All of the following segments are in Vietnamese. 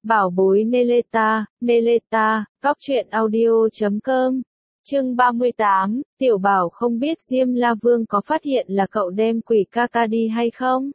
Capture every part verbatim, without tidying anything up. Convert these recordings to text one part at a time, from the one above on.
Bảo bối Neleta, Neleta, Cóc truyện audio chấm com. Chương ba mươi tám, Tiểu Bảo không biết Diêm La Vương có phát hiện là cậu đem quỷ ca ca đi hay không.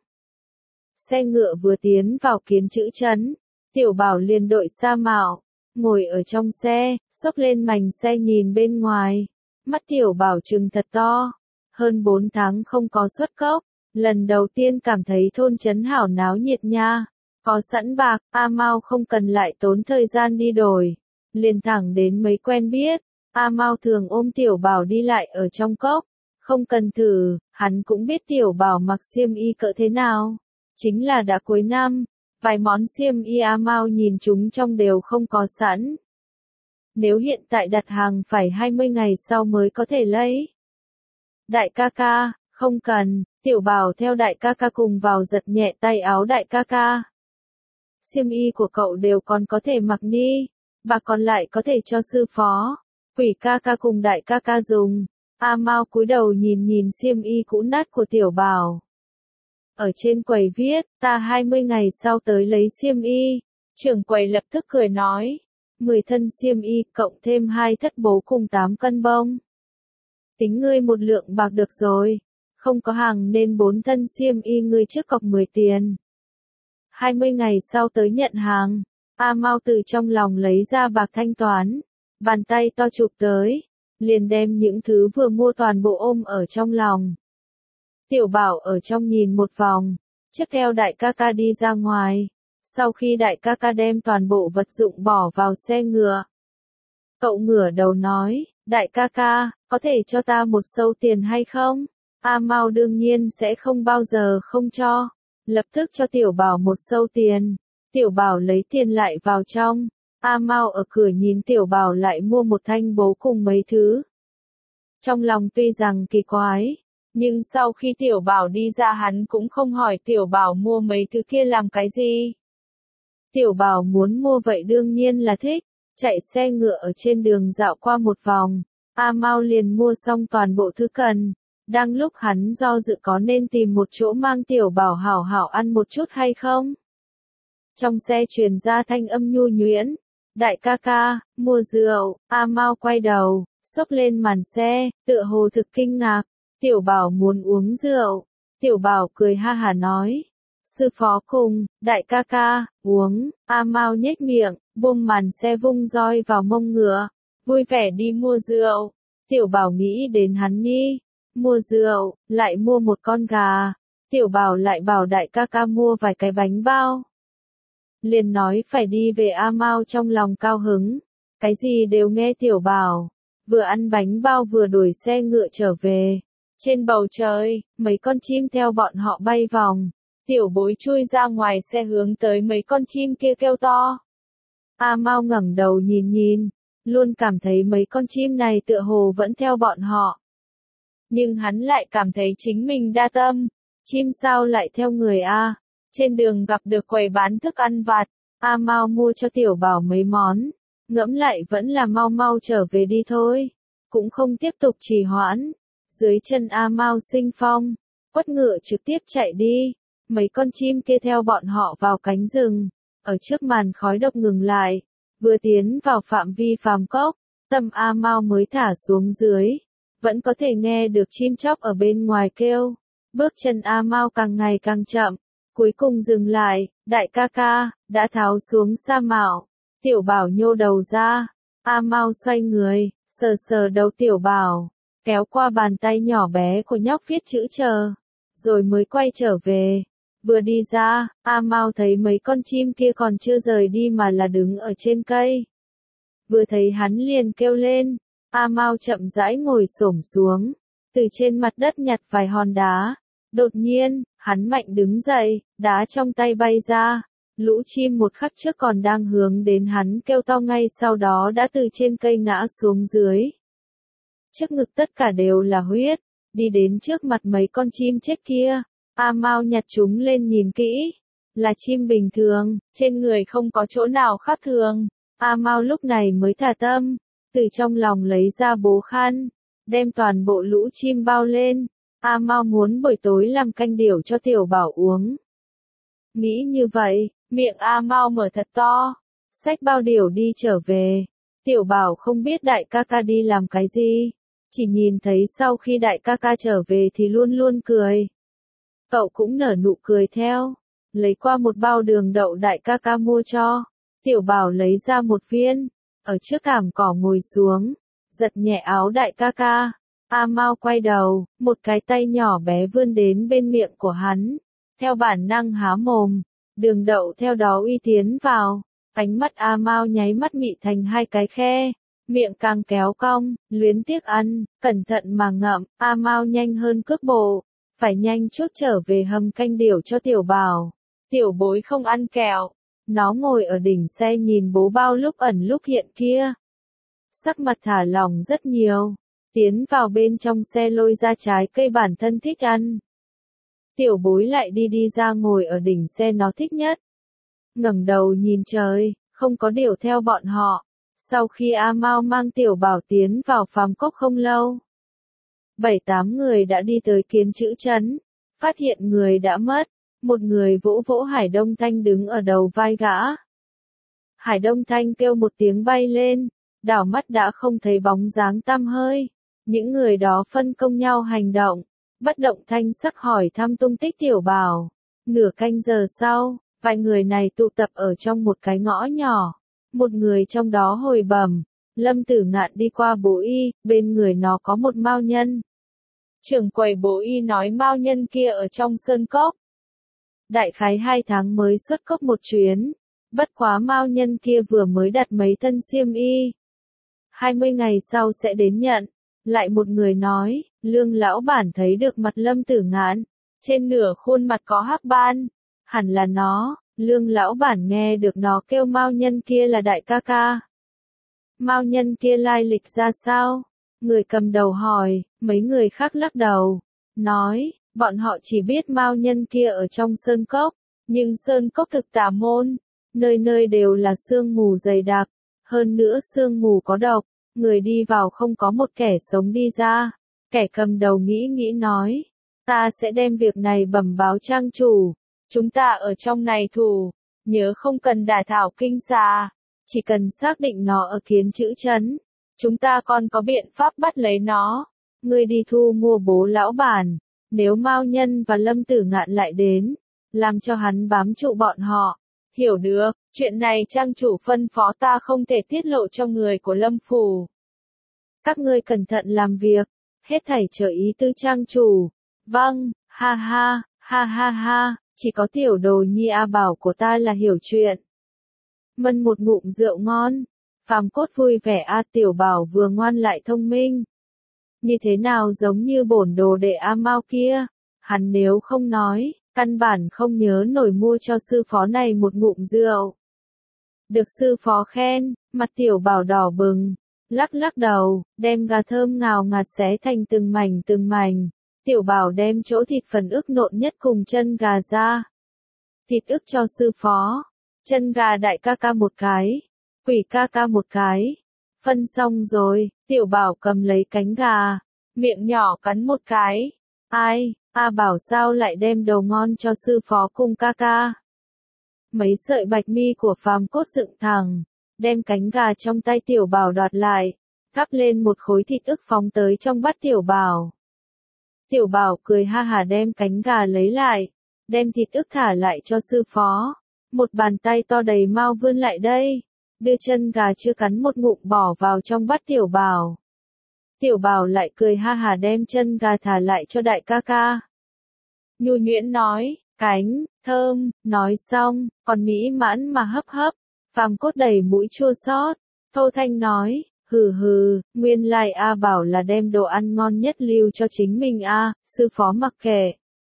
Xe ngựa vừa tiến vào Kiến Chữ trấn, Tiểu Bảo liền đội sa mạo, ngồi ở trong xe, xốc lên mành xe nhìn bên ngoài. Mắt Tiểu Bảo trừng thật to, hơn bốn tháng không có xuất cốc, lần đầu tiên cảm thấy thôn trấn hảo náo nhiệt nha. Có sẵn bạc, A Mao không cần lại tốn thời gian đi đổi, liền thẳng đến mấy quen biết. A Mao thường ôm Tiểu Bảo đi lại ở trong cốc, không cần thử, hắn cũng biết Tiểu Bảo mặc xiêm y cỡ thế nào. Chính là đã cuối năm, vài món xiêm y A Mao nhìn chúng trong đều không có sẵn. Nếu hiện tại đặt hàng phải hai mươi ngày sau mới có thể lấy. Đại ca ca, không cần, Tiểu Bảo theo đại ca ca cùng vào giật nhẹ tay áo đại ca ca. Xiêm y của cậu đều còn có thể mặc đi, bạc còn lại có thể cho sư phó, quỷ ca ca cùng đại ca ca dùng. A Mao cúi đầu nhìn nhìn xiêm y cũ nát của Tiểu Bảo. Ở trên quầy viết, ta hai mươi ngày sau tới lấy xiêm y. Trưởng quầy lập tức cười nói, mười thân xiêm y cộng thêm hai thất bố cùng tám cân bông. Tính ngươi một lượng bạc được rồi, không có hàng nên bốn thân xiêm y ngươi trước cọc mười tiền. hai mươi ngày sau tới nhận hàng, A Mao từ trong lòng lấy ra bạc thanh toán, bàn tay to chụp tới, liền đem những thứ vừa mua toàn bộ ôm ở trong lòng. Tiểu Bảo ở trong nhìn một vòng, trước theo đại ca ca đi ra ngoài, sau khi đại ca ca đem toàn bộ vật dụng bỏ vào xe ngựa. Cậu ngửa đầu nói, đại ca ca, có thể cho ta một sâu tiền hay không? A Mao đương nhiên sẽ không bao giờ không cho. Lập tức cho Tiểu Bảo một sâu tiền. Tiểu Bảo lấy tiền lại vào trong. A Mao ở cửa nhìn Tiểu Bảo lại mua một thanh bố cùng mấy thứ. Trong lòng tuy rằng kỳ quái, nhưng sau khi Tiểu Bảo đi ra hắn cũng không hỏi Tiểu Bảo mua mấy thứ kia làm cái gì. Tiểu Bảo muốn mua vậy đương nhiên là thích, chạy xe ngựa ở trên đường dạo qua một vòng. A Mao liền mua xong toàn bộ thứ cần. Đang lúc hắn do dự có nên tìm một chỗ mang Tiểu Bảo hảo hảo ăn một chút hay không. Trong xe truyền ra thanh âm nhu nhuyễn, đại ca ca, mua rượu. A Mao quay đầu, xốc lên màn xe, tựa hồ thực kinh ngạc, Tiểu Bảo muốn uống rượu. Tiểu Bảo cười ha hả nói, sư phó cùng, đại ca ca, uống. A Mao nhếch miệng, buông màn xe vung roi vào mông ngựa, vui vẻ đi mua rượu. Tiểu Bảo nghĩ đến hắn đi. Mua rượu, lại mua một con gà. Tiểu Bảo lại bảo đại ca ca mua vài cái bánh bao. Liền nói phải đi về. A Mao trong lòng cao hứng, cái gì đều nghe Tiểu Bảo. Vừa ăn bánh bao vừa đuổi xe ngựa trở về. Trên bầu trời, mấy con chim theo bọn họ bay vòng. Tiểu Bối chui ra ngoài xe hướng tới mấy con chim kia kêu to. A Mao ngẩng đầu nhìn nhìn, luôn cảm thấy mấy con chim này tựa hồ vẫn theo bọn họ. Nhưng hắn lại cảm thấy chính mình đa tâm, chim sao lại theo người a? Trên đường gặp được quầy bán thức ăn vặt, A Mao mua cho Tiểu Bảo mấy món, ngẫm lại vẫn là mau mau trở về đi thôi, cũng không tiếp tục trì hoãn. Dưới chân A Mao sinh phong, quất ngựa trực tiếp chạy đi, mấy con chim kia theo bọn họ vào cánh rừng, ở trước màn khói độc ngừng lại, vừa tiến vào phạm vi phàm cốc, tâm A Mao mới thả xuống dưới. Vẫn có thể nghe được chim chóc ở bên ngoài kêu. Bước chân A Mao càng ngày càng chậm, cuối cùng dừng lại. Đại ca ca, đã tháo xuống sa mạo. Tiểu Bảo nhô đầu ra. A Mao xoay người, sờ sờ đầu Tiểu Bảo, kéo qua bàn tay nhỏ bé của nhóc viết chữ chờ, rồi mới quay trở về. Vừa đi ra, A Mao thấy mấy con chim kia còn chưa rời đi mà là đứng ở trên cây. Vừa thấy hắn liền kêu lên. A Mao chậm rãi ngồi xổm xuống, từ trên mặt đất nhặt vài hòn đá. Đột nhiên, hắn mạnh đứng dậy, đá trong tay bay ra. Lũ chim một khắc trước còn đang hướng đến hắn kêu to ngay sau đó đã từ trên cây ngã xuống dưới. Trước ngực tất cả đều là huyết, đi đến trước mặt mấy con chim chết kia. A Mao nhặt chúng lên nhìn kỹ, là chim bình thường, trên người không có chỗ nào khác thường. A Mao lúc này mới thả tâm. Từ trong lòng lấy ra bố khăn, đem toàn bộ lũ chim bao lên. A Mao muốn buổi tối làm canh điểu cho Tiểu Bảo uống. Nghĩ như vậy, Miệng A Mao mở thật to. Xách bao điều đi trở về. Tiểu Bảo không biết đại ca ca đi làm cái gì. Chỉ nhìn thấy sau khi đại ca ca trở về thì luôn luôn cười. Cậu cũng nở nụ cười theo. Lấy qua một bao đường đậu đại ca ca mua cho. Tiểu Bảo lấy ra một viên. Ở trước thảm cỏ ngồi xuống. Giật nhẹ áo đại ca ca. A Mao quay đầu. Một cái tay nhỏ bé vươn đến bên miệng của hắn. Theo bản năng há mồm. Đường đậu theo đó uy tiến vào. Ánh mắt A Mao nháy mắt mị thành hai cái khe. Miệng càng kéo cong, luyến tiếc ăn, cẩn thận mà ngậm. A Mao nhanh hơn cước bộ. Phải nhanh chút trở về hầm canh điểu cho Tiểu Bảo. Tiểu Bối không ăn kẹo. Nó ngồi ở đỉnh xe nhìn bố bao lúc ẩn lúc hiện kia. Sắc mặt thả lỏng rất nhiều. Tiến vào bên trong xe lôi ra trái cây bản thân thích ăn. Tiểu Bối lại đi đi ra ngồi ở đỉnh xe nó thích nhất. Ngẩng đầu nhìn trời, không có điểu theo bọn họ. Sau khi A Mao mang Tiểu Bảo tiến vào phàm cốc không lâu. Bảy tám người đã đi tới Kiến Chữ Trấn. Phát hiện người đã mất. Một người vỗ vỗ Hải Đông Thanh đứng ở đầu vai gã. Hải Đông Thanh kêu một tiếng bay lên. Đảo mắt đã không thấy bóng dáng tăm hơi. Những người đó phân công nhau hành động. Bất động thanh sắc hỏi thăm tung tích Tiểu Bảo. Nửa canh giờ sau, vài người này tụ tập ở trong một cái ngõ nhỏ. Một người trong đó hồi bẩm, Lâm Tử Ngạn đi qua bố y, bên người nó có một mao nhân. Trưởng quầy bố y nói mao nhân kia ở trong sơn cốc. Đại khái hai tháng mới xuất cốc một chuyến. Bất quá mao nhân kia vừa mới đặt mấy thân xiêm y. Hai mươi ngày sau sẽ đến nhận. Lại một người nói, Lương lão bản thấy được mặt Lâm Tử Ngạn. Trên nửa khuôn mặt có hắc ban. Hẳn là nó. Lương lão bản nghe được nó kêu mao nhân kia là đại ca ca. Mao nhân kia lai lịch ra sao? Người cầm đầu hỏi, mấy người khác lắc đầu. Nói, bọn họ chỉ biết mao nhân kia ở trong sơn cốc. Nhưng sơn cốc thực tà môn. Nơi nơi đều là sương mù dày đặc. Hơn nữa sương mù có độc. Người đi vào không có một kẻ sống đi ra. Kẻ cầm đầu nghĩ nghĩ nói. Ta sẽ đem việc này bẩm báo trang chủ. Chúng ta ở trong này thủ. Nhớ không cần đả thảo kinh xà. Chỉ cần xác định nó ở Kiến Chữ Trấn. Chúng ta còn có biện pháp bắt lấy nó. Ngươi đi thu mua bố lão bản. Nếu Mao Nhân và Lâm Tử Ngạn lại đến. Làm cho hắn bám trụ bọn họ. Hiểu được, chuyện này trang chủ phân phó ta không thể tiết lộ cho người của Lâm Phủ. Các ngươi cẩn thận làm việc. Hết thảy chờ ý tư trang chủ. Vâng, ha ha, ha ha ha. Chỉ có tiểu đồ nhi A Bảo của ta là hiểu chuyện. Mân một ngụm rượu ngon. Phàm cốt vui vẻ A Tiểu Bảo vừa ngoan lại thông minh. Như thế nào giống như bổn đồ đệ A Mao kia. Hắn nếu không nói, căn bản không nhớ nổi mua cho sư phó này một ngụm rượu. Được sư phó khen, mặt Tiểu Bảo đỏ bừng. Lắc lắc đầu, đem gà thơm ngào ngạt xé thành từng mảnh từng mảnh. Tiểu Bảo đem chỗ thịt phần ức nộn nhất cùng chân gà ra. Thịt ức cho sư phó. Chân gà đại ca ca một cái. Quỷ ca ca một cái. Phân xong rồi, Tiểu Bảo cầm lấy cánh gà. Miệng nhỏ cắn một cái. Ai, A Bảo sao lại đem đồ ngon cho sư phó cùng ca ca. Mấy sợi bạch mi của phàm cốt dựng thẳng. Đem cánh gà trong tay Tiểu Bảo đoạt lại. Gắp lên một khối thịt ức phóng tới trong bát Tiểu Bảo. Tiểu Bảo cười ha hà đem cánh gà lấy lại, đem thịt ức thả lại cho sư phó. Một bàn tay to đầy mau vươn lại đây, đưa chân gà chưa cắn một ngụm bỏ vào trong bát Tiểu Bảo. Tiểu Bảo lại cười ha hà đem chân gà thả lại cho đại ca ca. Nhu nhuyễn nói, cánh, thơm, nói xong, còn mỹ mãn mà hấp hấp, phàm cốt đầy mũi chua xót. Thô Thanh nói, hừ hừ, nguyên lai A Bảo là đem đồ ăn ngon nhất lưu cho chính mình a, sư phó mặc kệ.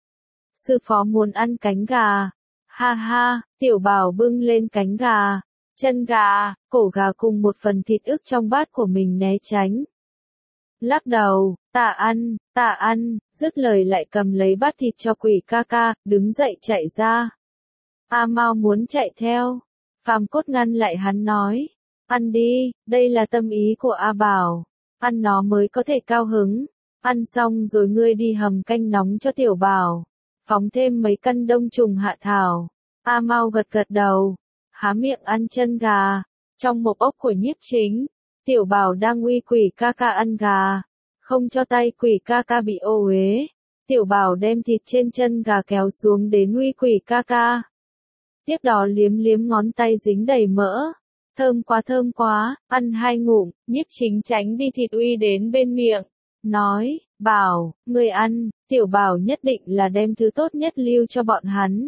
Sư phó muốn ăn cánh gà. Ha ha, Tiểu Bảo bưng lên cánh gà, chân gà, cổ gà cùng một phần thịt ức trong bát của mình né tránh. Lắc đầu, ta ăn, ta ăn, dứt lời lại cầm lấy bát thịt cho quỷ ca ca, đứng dậy chạy ra. A Mao muốn chạy theo. Phàm cốt ngăn lại hắn nói. Ăn đi, đây là tâm ý của A Bảo. Ăn nó mới có thể cao hứng. Ăn xong rồi ngươi đi hầm canh nóng cho Tiểu Bảo. Phóng thêm mấy căn đông trùng hạ thảo. A Mau gật gật đầu, há miệng ăn chân gà. Trong một ốc của Nhiếp Chính, Tiểu Bảo đang uy Quỷ ca ca ăn gà, không cho tay Quỷ ca ca bị ô uế. Tiểu Bảo đem thịt trên chân gà kéo xuống đến uy Quỷ ca ca. Tiếp đó liếm liếm ngón tay dính đầy mỡ. Thơm quá thơm quá, ăn hai ngụm, Nhiếp Chính tránh đi thịt uy đến bên miệng. Nói, Bảo, người ăn, Tiểu Bảo nhất định là đem thứ tốt nhất lưu cho bọn hắn.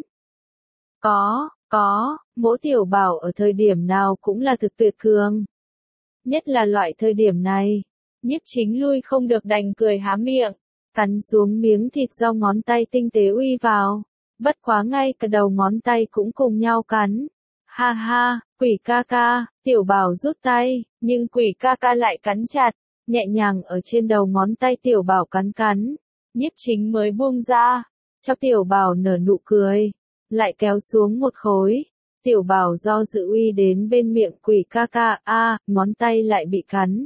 Có, có, mỗi Tiểu Bảo ở thời điểm nào cũng là thực tuyệt cường. Nhất là loại thời điểm này, Nhiếp Chính lui không được đành cười há miệng, cắn xuống miếng thịt do ngón tay tinh tế uy vào. Bất quá ngay cả đầu ngón tay cũng cùng nhau cắn. Ha ha, Quỷ ca ca, Tiểu Bảo rút tay, nhưng Quỷ ca ca lại cắn chặt, nhẹ nhàng ở trên đầu ngón tay Tiểu Bảo cắn cắn. Nhiếp Chính mới buông ra, cho Tiểu Bảo nở nụ cười, lại kéo xuống một khối. Tiểu Bảo do dự uy đến bên miệng Quỷ ca ca, a, à, ngón tay lại bị cắn.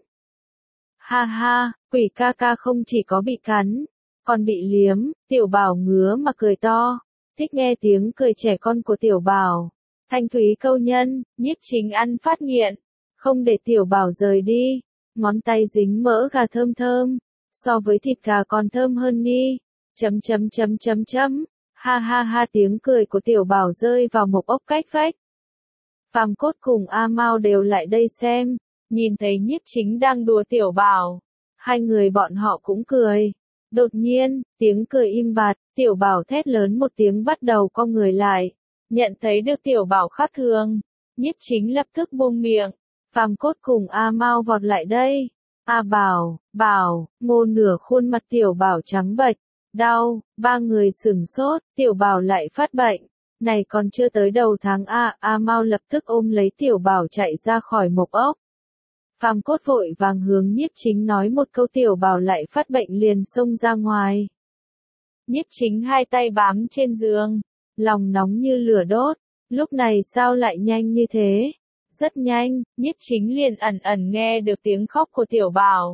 Ha ha, Quỷ ca ca không chỉ có bị cắn, còn bị liếm. Tiểu Bảo ngứa mà cười to, thích nghe tiếng cười trẻ con của Tiểu Bảo. Thanh thúy câu nhân, Nhiếp Chính ăn phát nghiện, không để Tiểu Bảo rời đi. Ngón tay dính mỡ gà thơm thơm, so với thịt gà còn thơm hơn đi. Chấm chấm chấm chấm chấm. Ha ha ha, tiếng cười của Tiểu Bảo rơi vào một ốc cách vách. Phàm Cốt cùng A Mau đều lại đây xem, nhìn thấy Nhiếp Chính đang đùa Tiểu Bảo, hai người bọn họ cũng cười. Đột nhiên, tiếng cười im bặt, Tiểu Bảo thét lớn một tiếng bắt đầu co người lại. Nhận thấy được Tiểu Bảo khác thường, Nhiếp Chính lập tức buông miệng. Phàm Cốt cùng A Mau vọt lại đây. A Bảo, Bảo, ngô nửa khuôn mặt Tiểu Bảo trắng bệch, đau, ba người sửng sốt, Tiểu Bảo lại phát bệnh. Này còn chưa tới đầu tháng A, A Mau lập tức ôm lấy Tiểu Bảo chạy ra khỏi mộc ốc. Phàm Cốt vội vàng hướng Nhiếp Chính nói một câu, Tiểu Bảo lại phát bệnh liền xông ra ngoài. Nhiếp Chính hai tay bám trên giường, lòng nóng như lửa đốt, lúc này sao lại nhanh như thế? Rất nhanh, Nhiếp Chính liền ẩn ẩn nghe được tiếng khóc của Tiểu Bảo.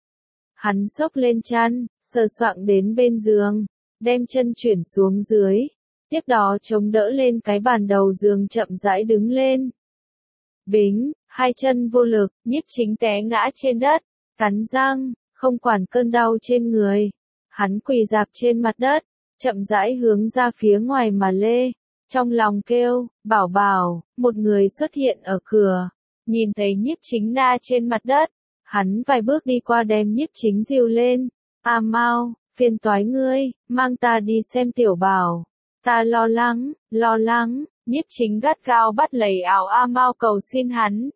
Hắn xốc lên chăn, sờ soạng đến bên giường, đem chân chuyển xuống dưới, tiếp đó chống đỡ lên cái bàn đầu giường chậm rãi đứng lên. Bính, hai chân vô lực, Nhiếp Chính té ngã trên đất, cắn răng, không quản cơn đau trên người. Hắn quỳ dạp trên mặt đất, chậm rãi hướng ra phía ngoài mà lê. Trong lòng kêu, Bảo Bảo, một người xuất hiện ở cửa. Nhìn thấy Nhiếp Chính na trên mặt đất, hắn vài bước đi qua đem Nhiếp Chính dìu lên. A Mau, phiền toái ngươi, mang ta đi xem Tiểu Bảo. Ta lo lắng, lo lắng. Nhiếp Chính gắt gao bắt lấy áo A Mau cầu xin hắn.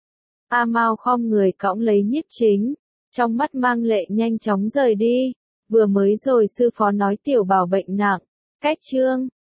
A Mau khom người cõng lấy Nhiếp Chính, trong mắt mang lệ nhanh chóng rời đi. Vừa mới rồi sư phó nói Tiểu Bảo bệnh nặng, cách chương.